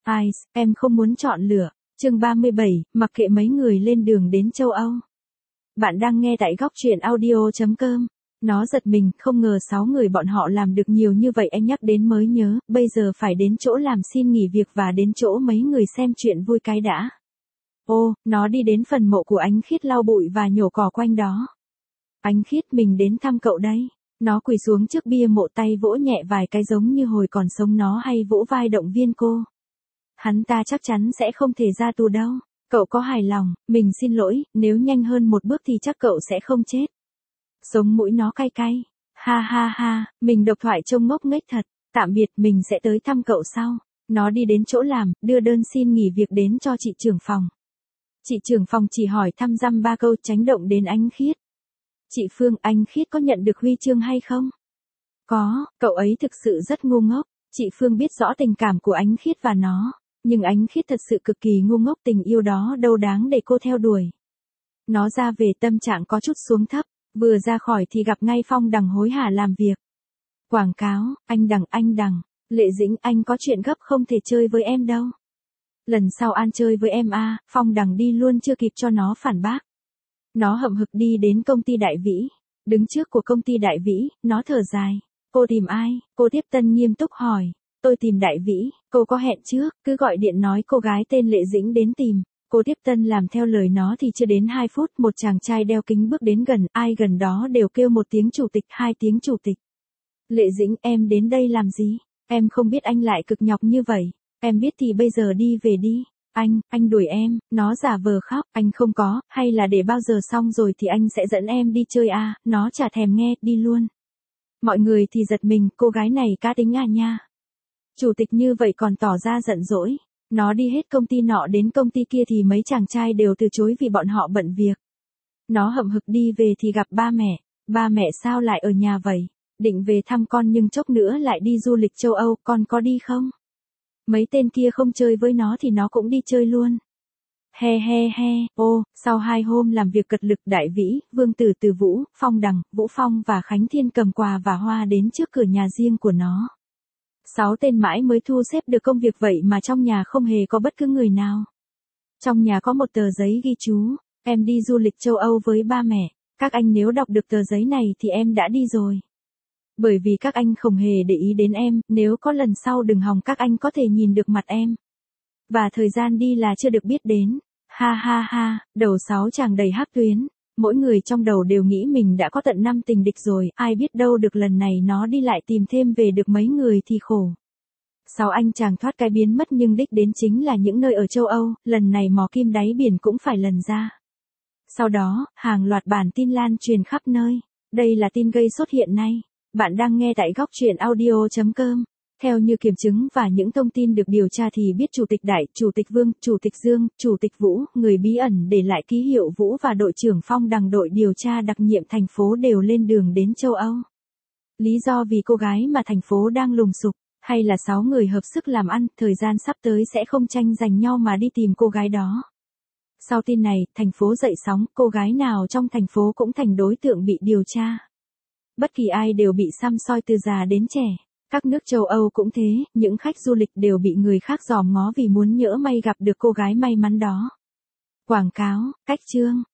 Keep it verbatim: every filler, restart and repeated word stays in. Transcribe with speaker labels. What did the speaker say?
Speaker 1: Ai, em không muốn chọn lựa. Chương ba mươi bảy, mặc kệ mấy người lên đường đến châu Âu. Bạn đang nghe tại góc truyện audio chấm com. Nó giật mình, không ngờ sáu người bọn họ làm được nhiều như vậy. Anh nhắc đến mới nhớ, bây giờ phải đến chỗ làm xin nghỉ việc và đến chỗ mấy người xem chuyện vui cái đã. Ô, nó đi đến phần mộ của Ánh Khiết lau bụi và nhổ cỏ quanh đó. Ánh Khiết, mình đến thăm cậu đây. Nó quỳ xuống trước bia mộ, tay vỗ nhẹ vài cái giống như hồi còn sống nó hay vỗ vai động viên cô. Hắn ta chắc chắn sẽ không thể ra tù đâu. Cậu có hài lòng? Mình xin lỗi, nếu nhanh hơn một bước thì chắc cậu sẽ không chết. Sống mũi nó cay cay. Ha ha ha, mình độc thoại trông ngốc nghếch thật. Tạm biệt, mình sẽ tới thăm cậu sau. Nó đi đến chỗ làm, đưa đơn xin nghỉ việc đến cho chị trưởng phòng. Chị trưởng phòng chỉ hỏi thăm dăm ba câu, tránh động đến Ánh Khiết. Chị Phương, Ánh Khiết có nhận được huy chương hay không? Có, cậu ấy thực sự rất ngu ngốc. Chị Phương biết rõ tình cảm của Ánh Khiết và nó. Nhưng Ánh Khiết thật sự cực kỳ ngu ngốc, tình yêu đó đâu đáng để cô theo đuổi. Nó ra về tâm trạng có chút xuống thấp, vừa ra khỏi thì gặp ngay Phong Đằng hối hả làm việc. Quảng cáo, anh Đằng anh Đằng, Lệ Dĩnh, anh có chuyện gấp không thể chơi với em đâu. Lần sau An chơi với em a. Phong Đằng đi luôn chưa kịp cho nó phản bác. Nó hậm hực đi đến công ty Đại Vĩ. Đứng trước của công ty Đại Vĩ, nó thở dài. Cô tìm ai? Cô tiếp tân nghiêm túc hỏi. Tôi tìm Đại Vĩ, cô có hẹn trước, cứ gọi điện nói cô gái tên Lệ Dĩnh đến tìm. Cô tiếp tân làm theo lời nó thì chưa đến hai phút, một chàng trai đeo kính bước đến gần, ai gần đó đều kêu một tiếng chủ tịch, hai tiếng chủ tịch. Lệ Dĩnh, em đến đây làm gì? Em không biết anh lại cực nhọc như vậy. Em biết thì bây giờ đi về đi. Anh, anh đuổi em. Nó giả vờ khóc. Anh không có, hay là để bao giờ xong rồi thì anh sẽ dẫn em đi chơi à? Nó chả thèm nghe, đi luôn. Mọi người thì giật mình, cô gái này cá tính à nha. Chủ tịch như vậy còn tỏ ra giận dỗi. Nó đi hết công ty nọ đến công ty kia thì mấy chàng trai đều từ chối vì bọn họ bận việc. Nó hậm hực đi về thì gặp ba mẹ. Ba mẹ sao lại ở nhà vậy? Định về thăm con nhưng chốc nữa lại đi du lịch châu Âu, con có đi không? Mấy tên kia không chơi với nó thì nó cũng đi chơi luôn. He he he, ô, sau hai hôm làm việc cật lực, Đại Vĩ, Vương Tử Từ Vũ, Phong Đằng, Vũ Phong và Khánh Thiên cầm quà và hoa đến trước cửa nhà riêng của nó. Sáu tên mãi mới thu xếp được công việc vậy mà trong nhà không hề có bất cứ người nào. Trong nhà có một tờ giấy ghi chú, em đi du lịch châu Âu với ba mẹ, các anh nếu đọc được tờ giấy này thì em đã đi rồi. Bởi vì các anh không hề để ý đến em, nếu có lần sau đừng hòng các anh có thể nhìn được mặt em. Và thời gian đi là chưa được biết đến. Ha ha ha, đầu sáu chàng đầy hắc tuyến, mỗi người trong đầu đều nghĩ mình đã có tận năm tình địch rồi, ai biết đâu được lần này nó đi lại tìm thêm về được mấy người thì khổ. Sáu anh chàng thoát cái biến mất nhưng đích đến chính là những nơi ở châu Âu, lần này mò kim đáy biển cũng phải lần ra. Sau đó, hàng loạt bản tin lan truyền khắp nơi. Đây là tin gây sốt hiện nay. Bạn đang nghe tại góc truyện audio chấm com. Theo như kiểm chứng và những thông tin được điều tra thì biết Chủ tịch Đại, Chủ tịch Vương, Chủ tịch Dương, Chủ tịch Vũ, người bí ẩn để lại ký hiệu Vũ và đội trưởng Phong Đằng đội điều tra đặc nhiệm thành phố đều lên đường đến châu Âu. Lý do vì cô gái mà thành phố đang lùng sục, hay là sáu người hợp sức làm ăn, thời gian sắp tới sẽ không tranh giành nhau mà đi tìm cô gái đó. Sau tin này, thành phố dậy sóng, cô gái nào trong thành phố cũng thành đối tượng bị điều tra. Bất kỳ ai đều bị săm soi từ già đến trẻ. Các nước châu Âu cũng thế, những khách du lịch đều bị người khác dòm ngó vì muốn nhỡ may gặp được cô gái may mắn đó. Quảng cáo, cách chương,